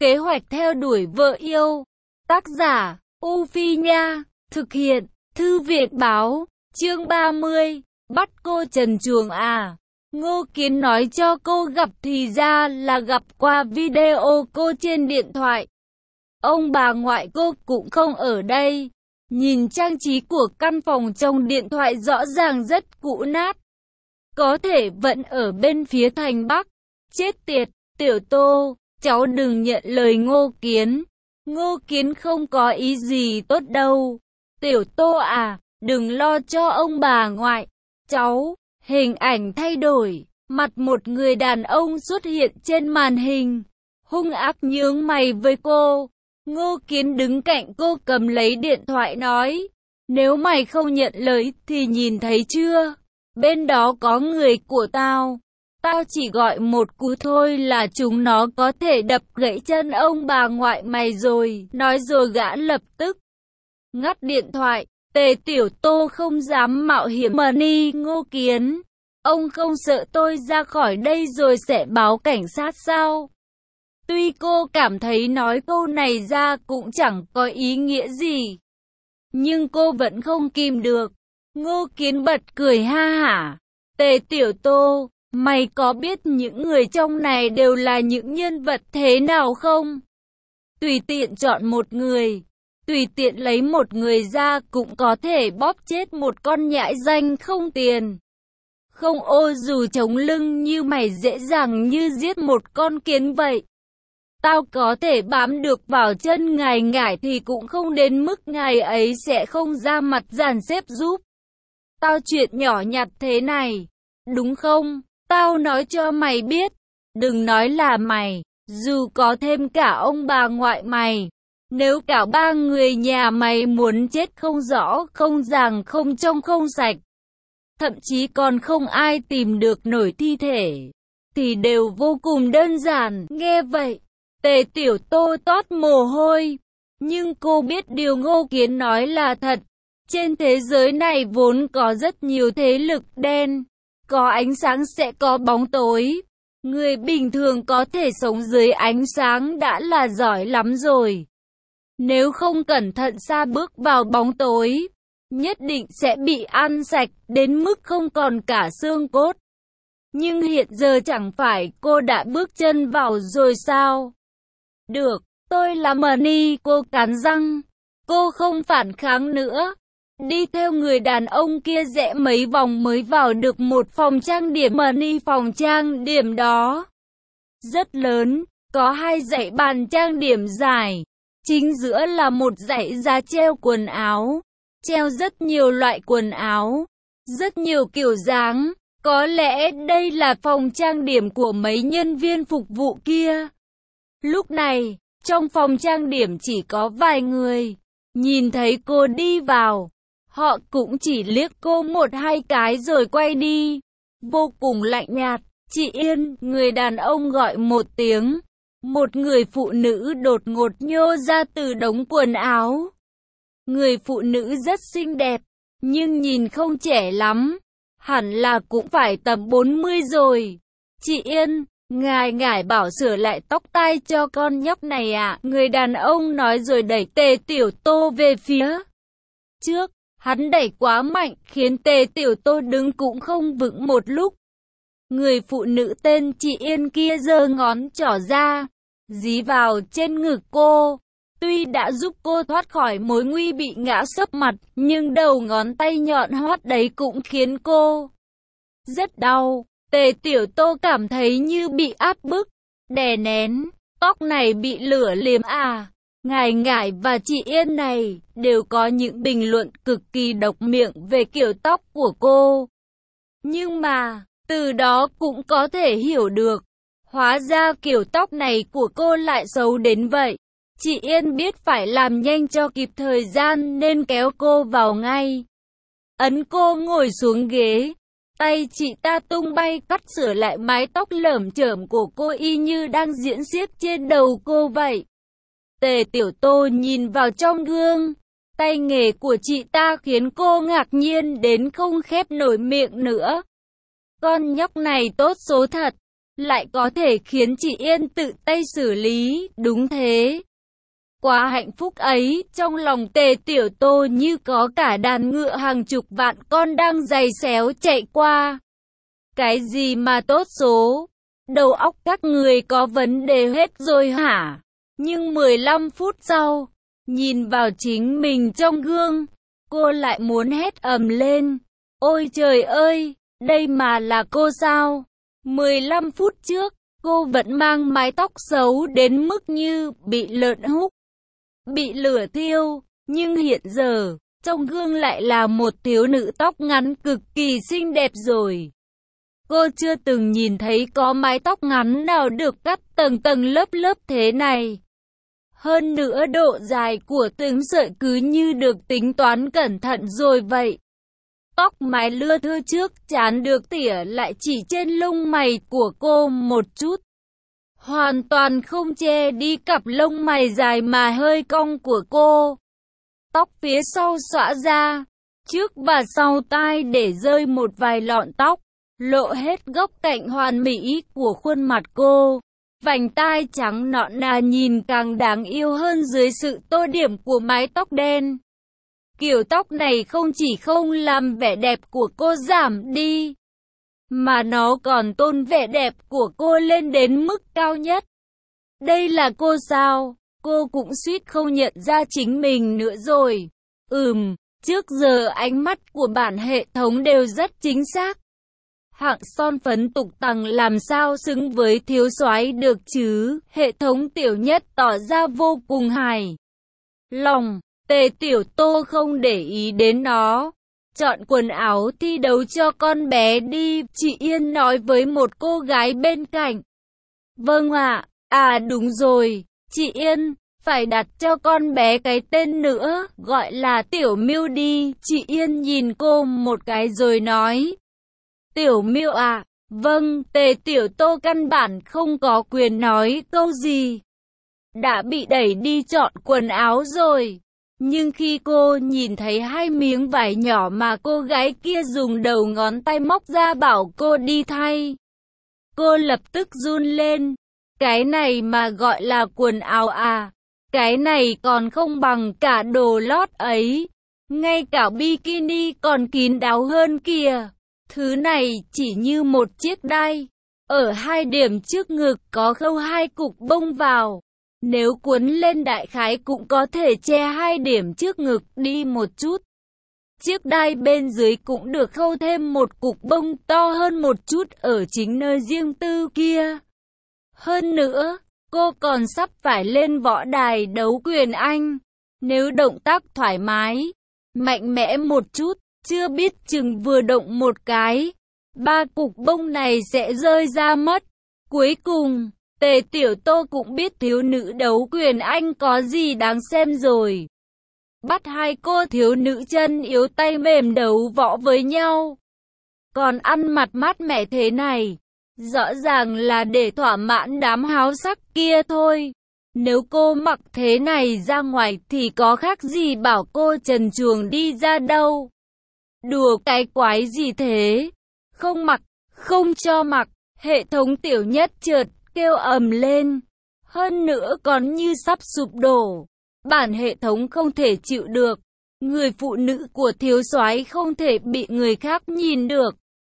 Kế hoạch theo đuổi vợ yêu. Tác giả, U Phi Nha. Thực hiện, Thư viện Báo. Chương 30. Bắt cô trần truồng à? Ngô Kiến nói cho cô gặp thì ra là gặp qua video cô trên điện thoại. Ông bà ngoại cô cũng không ở đây. Nhìn trang trí của căn phòng trong điện thoại rõ ràng rất cũ nát. Có thể vẫn ở bên phía thành Bắc. Chết tiệt, Tiểu Tô, cháu đừng nhận lời Ngô Kiến. Ngô Kiến không có ý gì tốt đâu. Tiểu Tô à, đừng lo cho ông bà ngoại. Cháu, hình ảnh thay đổi. Mặt một người đàn ông xuất hiện trên màn hình. Hung ác nhướng mày với cô. Ngô Kiến đứng cạnh cô cầm lấy điện thoại nói. Nếu mày không nhận lời thì nhìn thấy chưa? Bên đó có người của tao. Tao chỉ gọi một cú thôi là chúng nó có thể đập gãy chân ông bà ngoại mày rồi. Nói rồi gã lập tức ngắt điện thoại. Tề Tiểu Tô không dám mạo hiểm money Ngô Kiến. Ông không sợ tôi ra khỏi đây rồi sẽ báo cảnh sát sao? Tuy cô cảm thấy nói câu này ra cũng chẳng có ý nghĩa gì. Nhưng cô vẫn không kìm được. Ngô Kiến bật cười ha hả. Tề Tiểu Tô, mày có biết những người trong này đều là những nhân vật thế nào không? Tùy tiện chọn một người, tùy tiện lấy một người ra cũng có thể bóp chết một con nhãi danh không tiền. Không ô dù chống lưng như mày dễ dàng như giết một con kiến vậy. Tao có thể bám được vào chân ngài ngải thì cũng không đến mức ngài ấy sẽ không ra mặt dàn xếp giúp. Tao chuyện nhỏ nhặt thế này, đúng không? Tao nói cho mày biết, đừng nói là mày, dù có thêm cả ông bà ngoại mày. Nếu cả ba người nhà mày muốn chết không rõ, không ràng, không trong, không sạch, thậm chí còn không ai tìm được nổi thi thể, thì đều vô cùng đơn giản. Nghe vậy, Tề Tiểu Tô toát mồ hôi. Nhưng cô biết điều Ngô Kiến nói là thật. Trên thế giới này vốn có rất nhiều thế lực đen. Có ánh sáng sẽ có bóng tối. Người bình thường có thể sống dưới ánh sáng đã là giỏi lắm rồi. Nếu không cẩn thận sa bước vào bóng tối, nhất định sẽ bị ăn sạch đến mức không còn cả xương cốt. Nhưng hiện giờ chẳng phải cô đã bước chân vào rồi sao? Được, tôi là Money, cô cắn răng. Cô không phản kháng nữa. Đi theo người đàn ông kia rẽ mấy vòng mới vào được một phòng trang điểm. Money phòng trang điểm đó rất lớn, có hai dãy bàn trang điểm dài. Chính giữa là một dãy giá treo quần áo. Treo rất nhiều loại quần áo, rất nhiều kiểu dáng. Có lẽ đây là phòng trang điểm của mấy nhân viên phục vụ kia. Lúc này, trong phòng trang điểm chỉ có vài người. Nhìn thấy cô đi vào, họ cũng chỉ liếc cô một hai cái rồi quay đi. Vô cùng lạnh nhạt. Chị Yên, người đàn ông gọi một tiếng. Một người phụ nữ đột ngột nhô ra từ đống quần áo. Người phụ nữ rất xinh đẹp, nhưng nhìn không trẻ lắm. Hẳn là cũng phải tầm 40 rồi. Chị Yên, ngài ngải bảo sửa lại tóc tai cho con nhóc này ạ. Người đàn ông nói rồi đẩy Tề Tiểu Tô về phía trước. Hắn đẩy quá mạnh khiến Tề Tiểu Tô đứng cũng không vững một lúc. Người phụ nữ tên chị Yên kia giơ ngón trỏ ra, dí vào trên ngực cô. Tuy đã giúp cô thoát khỏi mối nguy bị ngã sấp mặt, nhưng đầu ngón tay nhọn hoắt đấy cũng khiến cô rất đau. Tề Tiểu Tô cảm thấy như bị áp bức, đè nén. Tóc này bị lửa liếm à? Ngài ngải và chị Yên này đều có những bình luận cực kỳ độc miệng về kiểu tóc của cô. Nhưng mà, từ đó cũng có thể hiểu được. Hóa ra kiểu tóc này của cô lại xấu đến vậy. Chị Yên biết phải làm nhanh cho kịp thời gian nên kéo cô vào ngay. Ấn cô ngồi xuống ghế. Tay chị ta tung bay cắt sửa lại mái tóc lởm chởm của cô y như đang diễn xiếc trên đầu cô vậy. Tề Tiểu Tô nhìn vào trong gương. Tay nghề của chị ta khiến cô ngạc nhiên đến không khép nổi miệng nữa. Con nhóc này tốt số thật. lại có thể khiến chị Yên tự tay xử lý, đúng thế. Quá hạnh phúc ấy, trong lòng Tề Tiểu Tô như có cả đàn ngựa hàng chục vạn con đang giày xéo chạy qua. Cái gì mà tốt số? Đầu óc các người có vấn đề hết rồi hả? Nhưng 15 phút sau, nhìn vào chính mình trong gương, cô lại muốn hét ầm lên. Ôi trời ơi, đây mà là cô sao? 15 phút trước, cô vẫn mang mái tóc xấu đến mức như bị lợn húc, bị lửa thiêu, nhưng hiện giờ, trong gương lại là một thiếu nữ tóc ngắn cực kỳ xinh đẹp rồi. Cô chưa từng nhìn thấy có mái tóc ngắn nào được cắt tầng tầng lớp lớp thế này. Hơn nữa độ dài của từng sợi cứ như được tính toán cẩn thận rồi vậy. Tóc mái lưa thưa trước trán được tỉa lại chỉ trên lông mày của cô một chút. Hoàn toàn không che đi cặp lông mày dài mà hơi cong của cô. Tóc phía sau xõa ra, trước và sau tai để rơi một vài lọn tóc, lộ hết góc cạnh hoàn mỹ của khuôn mặt cô. Vành tai trắng nõn nà nhìn càng đáng yêu hơn dưới sự tô điểm của mái tóc đen. Kiểu tóc này không chỉ không làm vẻ đẹp của cô giảm đi, mà nó còn tôn vẻ đẹp của cô lên đến mức cao nhất. Đây là cô sao? Cô cũng suýt không nhận ra chính mình nữa rồi. Trước giờ ánh mắt của bản hệ thống đều rất chính xác. Hạng son phấn tục tằng làm sao xứng với thiếu soái được chứ? Hệ thống Tiểu Nhất tỏ ra vô cùng hài lòng. Tề Tiểu Tô không để ý đến nó. Chọn quần áo thi đấu cho con bé đi, chị Yên nói với một cô gái bên cạnh. Vâng ạ, đúng rồi, chị Yên, phải đặt cho con bé cái tên nữa, gọi là Tiểu Miêu đi. Chị Yên nhìn cô một cái rồi nói. Tiểu Miêu à? Vâng. Tề Tiểu Tô căn bản không có quyền nói câu gì. Đã bị đẩy đi chọn quần áo rồi. Nhưng khi cô nhìn thấy hai miếng vải nhỏ mà cô gái kia dùng đầu ngón tay móc ra bảo cô đi thay, cô lập tức run lên. Cái này mà gọi là quần áo à? Cái này còn không bằng cả đồ lót ấy. Ngay cả bikini còn kín đáo hơn kìa. Thứ này chỉ như một chiếc đai. Ở hai điểm trước ngực có khâu hai cục bông vào. Nếu cuốn lên đại khái cũng có thể che hai điểm trước ngực đi một chút. Chiếc đai bên dưới cũng được khâu thêm một cục bông to hơn một chút ở chính nơi riêng tư kia. Hơn nữa, cô còn sắp phải lên võ đài đấu quyền Anh. Nếu động tác thoải mái, mạnh mẽ một chút, chưa biết chừng vừa động một cái, ba cục bông này sẽ rơi ra mất. Cuối cùng, Tề Tiểu Tô cũng biết thiếu nữ đấu quyền Anh có gì đáng xem rồi. Bắt hai cô thiếu nữ chân yếu tay mềm đấu võ với nhau. Còn ăn mặt mát mẻ thế này, rõ ràng là để thỏa mãn đám háo sắc kia thôi. Nếu cô mặc thế này ra ngoài thì có khác gì bảo cô trần truồng đi ra đâu. Đùa cái quái gì thế? Không mặc, không cho mặc. Hệ thống Tiểu Nhất chợt kêu ầm lên. Hơn nữa còn như sắp sụp đổ. Bản hệ thống không thể chịu được. Người phụ nữ của thiếu soái không thể bị người khác nhìn được.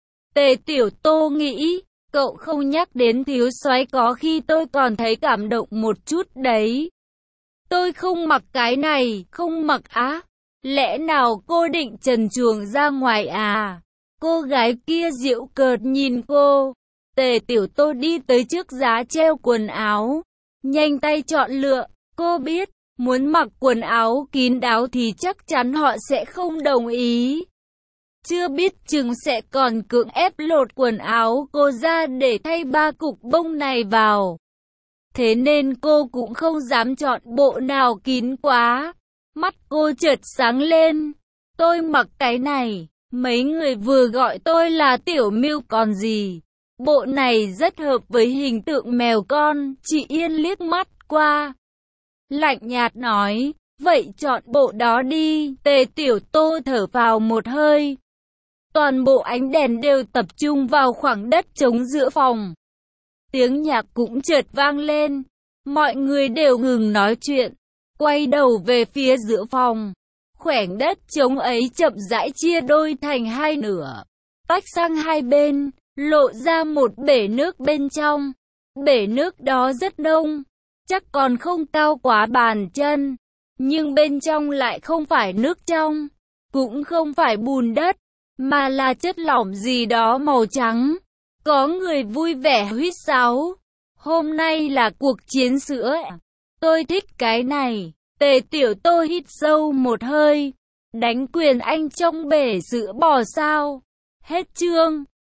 Tề Tiểu Tô nghĩ, cậu không nhắc đến thiếu soái có khi tôi còn thấy cảm động một chút đấy. Tôi không mặc cái này, không mặc á. Lẽ nào cô định trần truồng ra ngoài à? Cô gái kia giễu cợt nhìn cô. Tề Tiểu Tô đi tới trước giá treo quần áo, nhanh tay chọn lựa. Cô biết, muốn mặc quần áo kín đáo thì chắc chắn họ sẽ không đồng ý. Chưa biết chừng sẽ còn cưỡng ép lột quần áo cô ra để thay ba cục bông này vào. Thế nên cô cũng không dám chọn bộ nào kín quá. Mắt cô chợt sáng lên. Tôi mặc cái này, mấy người vừa gọi tôi là Tiểu Miêu còn gì. Bộ này rất hợp với hình tượng mèo con. Chị Yên liếc mắt qua, lạnh nhạt nói, vậy chọn bộ đó đi. Tề Tiểu Tô thở vào một hơi. Toàn bộ ánh đèn đều tập trung vào khoảng đất trống giữa phòng. Tiếng nhạc cũng chợt vang lên. Mọi người đều ngừng nói chuyện, quay đầu về phía giữa phòng. Khoảnh đất trống ấy chậm rãi chia đôi thành hai nửa, tách sang hai bên, lộ ra một bể nước bên trong. Bể nước đó rất đông, chắc còn không cao quá bàn chân, nhưng bên trong lại không phải nước trong, cũng không phải bùn đất, mà là chất lỏng gì đó màu trắng. Có người vui vẻ huýt sáo. Hôm nay là cuộc chiến sữa. Tôi thích cái này. Tề Tiểu Tô hít sâu một hơi. Đánh quyền anh trong bể sữa bò sao? Hết chương.